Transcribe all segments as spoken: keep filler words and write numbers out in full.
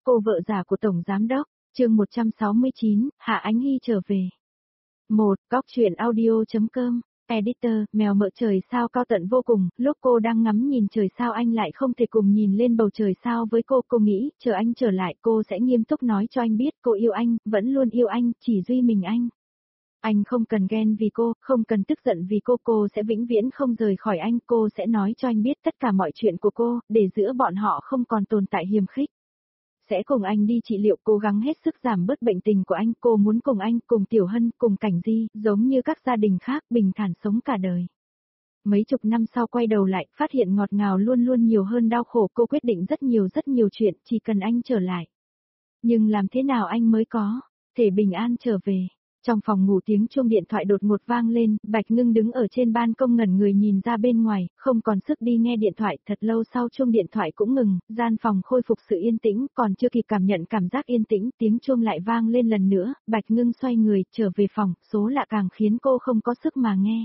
cô vợ già của Tổng Giám Đốc, chương một trăm sáu mươi chín, Hạ Ánh Hy trở về. một. Góc truyện audio.com, Editor, mèo mợ trời sao cao tận vô cùng, lúc cô đang ngắm nhìn trời sao anh lại không thể cùng nhìn lên bầu trời sao với cô, cô nghĩ, chờ anh trở lại cô sẽ nghiêm túc nói cho anh biết cô yêu anh, vẫn luôn yêu anh, chỉ duy mình anh. Anh không cần ghen vì cô, không cần tức giận vì cô, cô sẽ vĩnh viễn không rời khỏi anh, cô sẽ nói cho anh biết tất cả mọi chuyện của cô, để giữa bọn họ không còn tồn tại hiềm khích. Sẽ cùng anh đi trị liệu, cố gắng hết sức giảm bớt bệnh tình của anh, cô muốn cùng anh, cùng Tiểu Hân, cùng Cảnh Di, giống như các gia đình khác, bình thản sống cả đời. Mấy chục năm sau quay đầu lại, phát hiện ngọt ngào luôn luôn nhiều hơn đau khổ, cô quyết định rất nhiều rất nhiều chuyện, chỉ cần anh trở lại. Nhưng làm thế nào anh mới có thể bình an trở về? Trong phòng ngủ tiếng chuông điện thoại đột ngột vang lên, Bạch Ngưng đứng ở trên ban công ngẩn người nhìn ra bên ngoài, không còn sức đi nghe điện thoại, thật lâu sau chuông điện thoại cũng ngừng, gian phòng khôi phục sự yên tĩnh, còn chưa kịp cảm nhận cảm giác yên tĩnh, tiếng chuông lại vang lên lần nữa, Bạch Ngưng xoay người, trở về phòng, số lạ càng khiến cô không có sức mà nghe.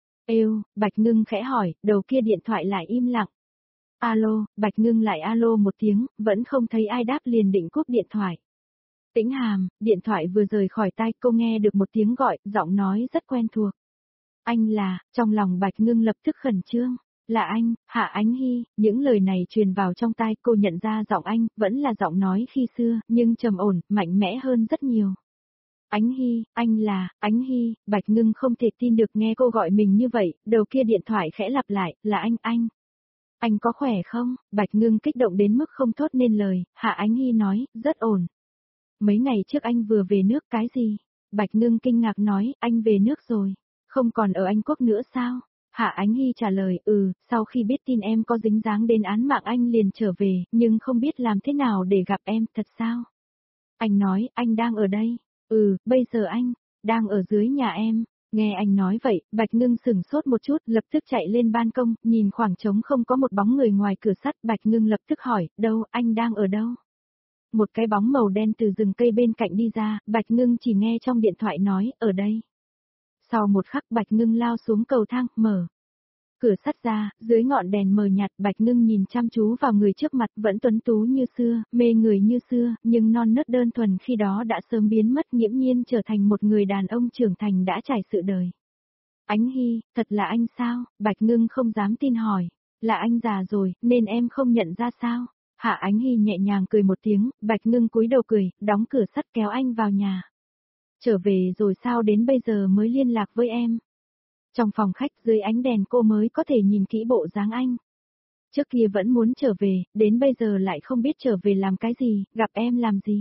Êu, Bạch Ngưng khẽ hỏi, đầu kia điện thoại lại im lặng. Alo, Bạch Ngưng lại alo một tiếng, vẫn không thấy ai đáp liền định cúp điện thoại. Tĩnh Hàm, điện thoại vừa rời khỏi tai cô nghe được một tiếng gọi, giọng nói rất quen thuộc. Anh là, trong lòng Bạch Ngưng lập tức khẩn trương. Là anh, Hạ Ánh Hy, những lời này truyền vào trong tai cô nhận ra giọng anh, vẫn là giọng nói khi xưa, nhưng trầm ổn, mạnh mẽ hơn rất nhiều. Ánh Hy, anh là, Ánh Hy, Bạch Ngưng không thể tin được nghe cô gọi mình như vậy, đầu kia điện thoại khẽ lặp lại, là anh, anh. Anh có khỏe không? Bạch Ngưng kích động đến mức không thốt nên lời, Hạ Ánh Hy nói, rất ổn. Mấy ngày trước anh vừa về nước cái gì? Bạch Ngưng kinh ngạc nói, anh về nước rồi. Không còn ở Anh Quốc nữa sao? Hạ Ánh Hy trả lời, ừ, sau khi biết tin em có dính dáng đến án mạng anh liền trở về, nhưng không biết làm thế nào để gặp em, thật sao? Anh nói, anh đang ở đây. Ừ, bây giờ anh, đang ở dưới nhà em. Nghe anh nói vậy, Bạch Ngưng sửng sốt một chút, lập tức chạy lên ban công, nhìn khoảng trống không có một bóng người ngoài cửa sắt, Bạch Ngưng lập tức hỏi, đâu, anh đang ở đâu? Một cái bóng màu đen từ rừng cây bên cạnh đi ra, Bạch Ngưng chỉ nghe trong điện thoại nói, ở đây. Sau một khắc Bạch Ngưng lao xuống cầu thang, mở cửa sắt ra, dưới ngọn đèn mờ nhạt, Bạch Ngưng nhìn chăm chú vào người trước mặt, vẫn tuấn tú như xưa, mê người như xưa, nhưng non nớt đơn thuần khi đó đã sớm biến mất, nghiễm nhiên trở thành một người đàn ông trưởng thành đã trải sự đời. Ánh Hy, thật là anh sao? Bạch Ngưng không dám tin hỏi, là anh già rồi, nên em không nhận ra sao? Hạ Ánh Hy nhẹ nhàng cười một tiếng, Bạch Ngưng cúi đầu cười, đóng cửa sắt kéo anh vào nhà. Trở về rồi sao đến bây giờ mới liên lạc với em? Trong phòng khách dưới ánh đèn cô mới có thể nhìn kỹ bộ dáng anh. Trước kia vẫn muốn trở về, đến bây giờ lại không biết trở về làm cái gì, gặp em làm gì.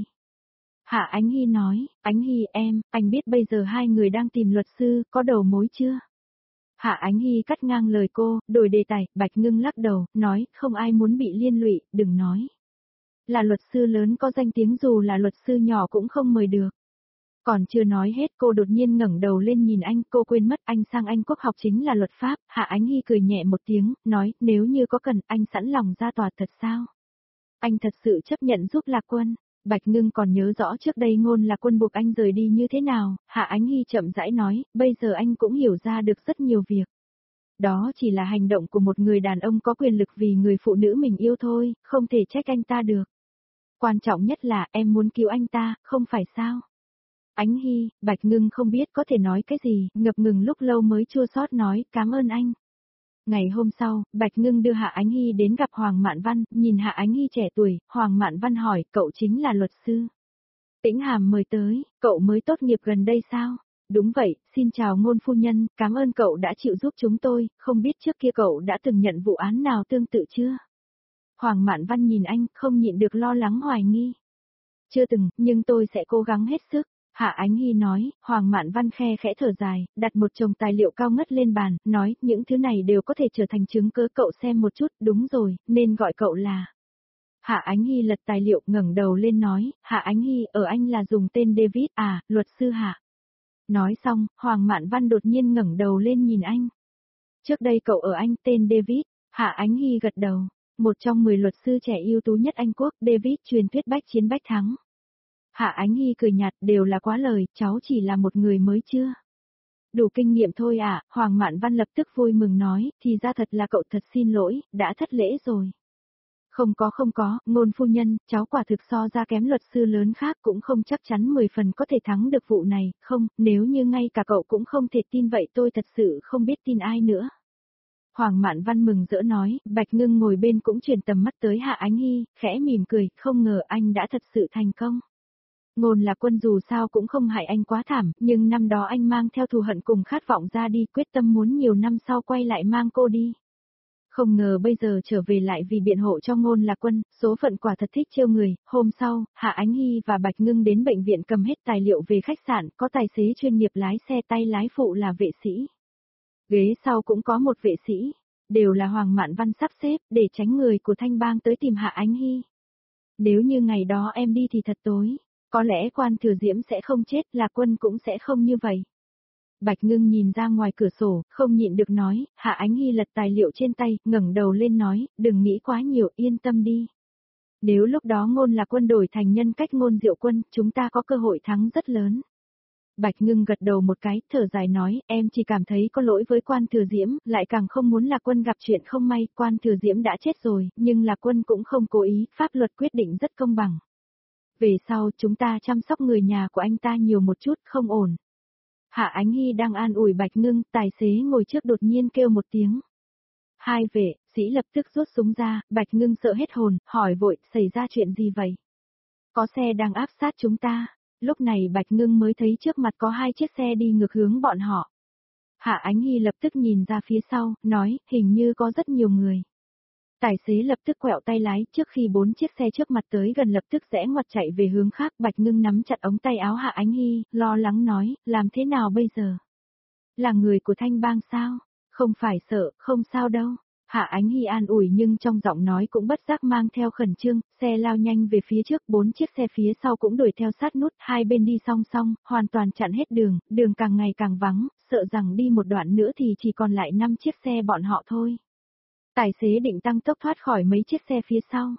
Hạ Ánh Hy nói, Ánh Hy em, anh biết bây giờ hai người đang tìm luật sư, có đầu mối chưa? Hạ Ánh Hy cắt ngang lời cô, đổi đề tài, Bạch Ngưng lắc đầu, nói, không ai muốn bị liên lụy, đừng nói. Là luật sư lớn có danh tiếng dù là luật sư nhỏ cũng không mời được. Còn chưa nói hết cô đột nhiên ngẩng đầu lên nhìn anh, cô quên mất anh sang Anh Quốc học chính là luật pháp, Hạ Ánh Hy cười nhẹ một tiếng, nói, nếu như có cần, anh sẵn lòng ra tòa thật sao? Anh thật sự chấp nhận giúp Lạc Quân. Bạch Ngưng còn nhớ rõ trước đây Ngôn Lạc Quân buộc anh rời đi như thế nào, Hạ Ánh Hy chậm rãi nói, bây giờ anh cũng hiểu ra được rất nhiều việc. Đó chỉ là hành động của một người đàn ông có quyền lực vì người phụ nữ mình yêu thôi, không thể trách anh ta được. Quan trọng nhất là em muốn cứu anh ta, không phải sao? Ánh Hy, Bạch Ngưng không biết có thể nói cái gì, ngập ngừng lúc lâu mới chua xót nói, cảm ơn anh. Ngày hôm sau, Bạch Ngưng đưa Hạ Ánh Hy đến gặp Hoàng Mạn Văn, nhìn Hạ Ánh Hy trẻ tuổi, Hoàng Mạn Văn hỏi, cậu chính là luật sư. Tĩnh Hàm mời tới, cậu mới tốt nghiệp gần đây sao? Đúng vậy, xin chào Ngôn phu nhân, cảm ơn cậu đã chịu giúp chúng tôi, không biết trước kia cậu đã từng nhận vụ án nào tương tự chưa? Hoàng Mạn Văn nhìn anh, không nhịn được lo lắng hoài nghi. Chưa từng, nhưng tôi sẽ cố gắng hết sức. Hạ Ánh Hy nói, Hoàng Mạn Văn khe khẽ thở dài, đặt một chồng tài liệu cao ngất lên bàn, nói, những thứ này đều có thể trở thành chứng cứ, cậu xem một chút, đúng rồi, nên gọi cậu là. Hạ Ánh Hy lật tài liệu ngẩng đầu lên nói, Hạ Ánh Hy ở anh là dùng tên David, à, luật sư Hạ. Nói xong, Hoàng Mạn Văn đột nhiên ngẩng đầu lên nhìn anh. Trước đây cậu ở Anh tên David, Hạ Ánh Hy gật đầu, một trong mười luật sư trẻ ưu tú nhất Anh Quốc, David truyền thuyết bách chiến bách thắng. Hạ Ánh Hy cười nhạt, đều là quá lời, cháu chỉ là một người mới chưa. Đủ kinh nghiệm thôi à, Hoàng Mạn Văn lập tức vui mừng nói, thì ra thật là cậu thật xin lỗi, đã thất lễ rồi. Không có không có, Ngôn phu nhân, cháu quả thực so ra kém luật sư lớn khác cũng không chắc chắn mười phần có thể thắng được vụ này, không, nếu như ngay cả cậu cũng không thể tin vậy tôi thật sự không biết tin ai nữa. Hoàng Mạn Văn mừng rỡ nói, Bạch Ngưng ngồi bên cũng chuyển tầm mắt tới Hạ Ánh Hy, khẽ mỉm cười, không ngờ anh đã thật sự thành công. Ngôn là quân dù sao cũng không hại anh quá thảm, nhưng năm đó anh mang theo thù hận cùng khát vọng ra đi, quyết tâm muốn nhiều năm sau quay lại mang cô đi. Không ngờ bây giờ trở về lại vì biện hộ cho Ngôn là quân, số phận quả thật thích trêu người. Hôm sau, Hạ Ánh Hy và Bạch Ngưng đến bệnh viện cầm hết tài liệu về khách sạn, có tài xế chuyên nghiệp lái xe tay lái phụ là vệ sĩ. Ghế sau cũng có một vệ sĩ, đều là Hoàng Mạn Văn sắp xếp để tránh người của Thanh Bang tới tìm Hạ Ánh Hy. Nếu như ngày đó em đi thì thật tối, có lẽ Quan Thừa Diễm sẽ không chết, là quân cũng sẽ không như vậy. Bạch Ngưng nhìn ra ngoài cửa sổ, không nhịn được nói, Hạ Ánh Hy lật tài liệu trên tay, ngẩng đầu lên nói, đừng nghĩ quá nhiều, yên tâm đi. Nếu lúc đó Ngôn là quân đổi thành nhân cách Ngôn Diệu Quân, chúng ta có cơ hội thắng rất lớn. Bạch Ngưng gật đầu một cái, thở dài nói, em chỉ cảm thấy có lỗi với Quan Thừa Diễm, lại càng không muốn là quân gặp chuyện không may, Quan Thừa Diễm đã chết rồi, nhưng là quân cũng không cố ý, pháp luật quyết định rất công bằng. Về sau, chúng ta chăm sóc người nhà của anh ta nhiều một chút, không ổn. Hạ Ánh Hy đang an ủi Bạch Ngưng, tài xế ngồi trước đột nhiên kêu một tiếng. Hai vệ, sĩ lập tức rút súng ra, Bạch Ngưng sợ hết hồn, hỏi vội, xảy ra chuyện gì vậy? Có xe đang áp sát chúng ta. Lúc này Bạch Ngưng mới thấy trước mặt có hai chiếc xe đi ngược hướng bọn họ. Hạ Ánh Hy lập tức nhìn ra phía sau, nói, hình như có rất nhiều người. Tài xế lập tức quẹo tay lái, trước khi bốn chiếc xe trước mặt tới gần lập tức rẽ ngoặt chạy về hướng khác. Bạch Ngưng nắm chặt ống tay áo Hạ Ánh Hy, lo lắng nói, làm thế nào bây giờ? Là người của Thanh Bang sao? Không phải sợ, không sao đâu. Hạ Ánh Hy an ủi nhưng trong giọng nói cũng bất giác mang theo khẩn trương, xe lao nhanh về phía trước, bốn chiếc xe phía sau cũng đuổi theo sát nút, hai bên đi song song, hoàn toàn chặn hết đường, đường càng ngày càng vắng, sợ rằng đi một đoạn nữa thì chỉ còn lại năm chiếc xe bọn họ thôi. Tài xế định tăng tốc thoát khỏi mấy chiếc xe phía sau.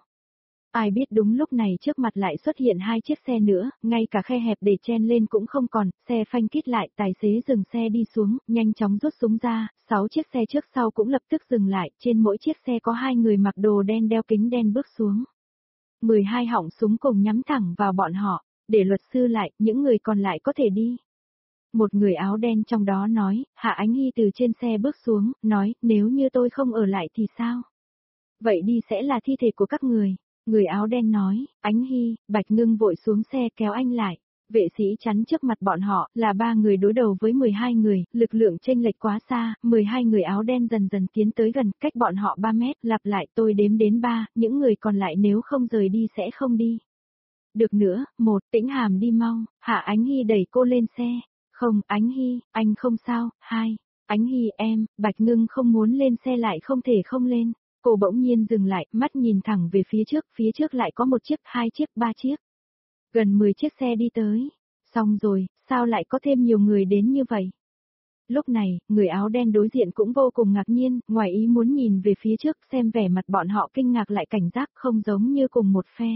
Ai biết đúng lúc này trước mặt lại xuất hiện hai chiếc xe nữa, ngay cả khe hẹp để chen lên cũng không còn, xe phanh kít lại, tài xế dừng xe đi xuống, nhanh chóng rút súng ra, sáu chiếc xe trước sau cũng lập tức dừng lại, trên mỗi chiếc xe có hai người mặc đồ đen đeo kính đen bước xuống. mười hai họng súng cùng nhắm thẳng vào bọn họ, để luật sư lại, những người còn lại có thể đi. Một người áo đen trong đó nói, Hạ Ánh Hy từ trên xe bước xuống, nói, nếu như tôi không ở lại thì sao? Vậy đi sẽ là thi thể của các người. Người áo đen nói, Ánh Hy, Bạch Ngưng vội xuống xe kéo anh lại. Vệ sĩ chắn trước mặt bọn họ, là ba người đối đầu với mười hai người, lực lượng chênh lệch quá xa, mười hai người áo đen dần dần tiến tới gần, cách bọn họ ba mét, lặp lại tôi đếm đến ba, những người còn lại nếu không rời đi sẽ không đi. Được nữa, một, Tĩnh Hàm đi mau, Hạ Ánh Hy đẩy cô lên xe. Không, Ánh Hy, anh không sao, hai, Ánh Hy em, Bạch Ngưng không muốn lên xe lại không thể không lên. Cô bỗng nhiên dừng lại, mắt nhìn thẳng về phía trước, phía trước lại có một chiếc, hai chiếc, ba chiếc. Gần mười chiếc xe đi tới. Xong rồi, sao lại có thêm nhiều người đến như vậy? Lúc này, người áo đen đối diện cũng vô cùng ngạc nhiên, ngoài ý muốn nhìn về phía trước xem vẻ mặt bọn họ kinh ngạc lại cảnh giác không giống như cùng một phe.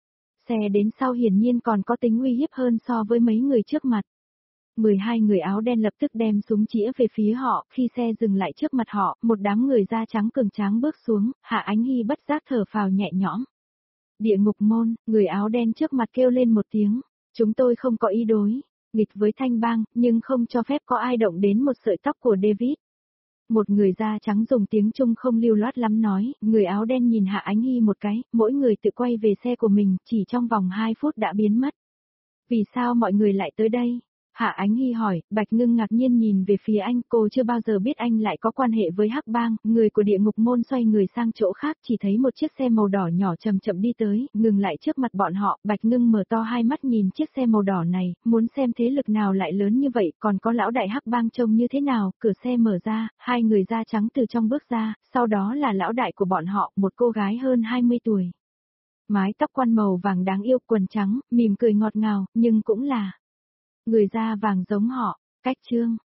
Xe đến sau hiển nhiên còn có tính uy hiếp hơn so với mấy người trước mặt. mười hai người áo đen lập tức đem súng chĩa về phía họ, khi xe dừng lại trước mặt họ, một đám người da trắng cường tráng bước xuống, Hạ Ánh Hy bất giác thở phào nhẹ nhõm. Địa ngục môn, người áo đen trước mặt kêu lên một tiếng, chúng tôi không có ý đối, nghịch với Thanh Bang, nhưng không cho phép có ai động đến một sợi tóc của David. Một người da trắng dùng tiếng Trung không lưu loát lắm nói, người áo đen nhìn Hạ Ánh Hy một cái, mỗi người tự quay về xe của mình, chỉ trong vòng hai phút đã biến mất. Vì sao mọi người lại tới đây? Hạ Ánh Hy hỏi, Bạch Ngưng ngạc nhiên nhìn về phía anh, cô chưa bao giờ biết anh lại có quan hệ với Hắc Bang, người của địa ngục môn xoay người sang chỗ khác, chỉ thấy một chiếc xe màu đỏ nhỏ chậm chậm đi tới, ngừng lại trước mặt bọn họ, Bạch Ngưng mở to hai mắt nhìn chiếc xe màu đỏ này, muốn xem thế lực nào lại lớn như vậy, còn có lão đại Hắc Bang trông như thế nào, cửa xe mở ra, hai người da trắng từ trong bước ra, sau đó là lão đại của bọn họ, một cô gái hơn hai mươi tuổi. Mái tóc quăn màu vàng đáng yêu, quần trắng, mỉm cười ngọt ngào, nhưng cũng là người da vàng giống họ. Cách chương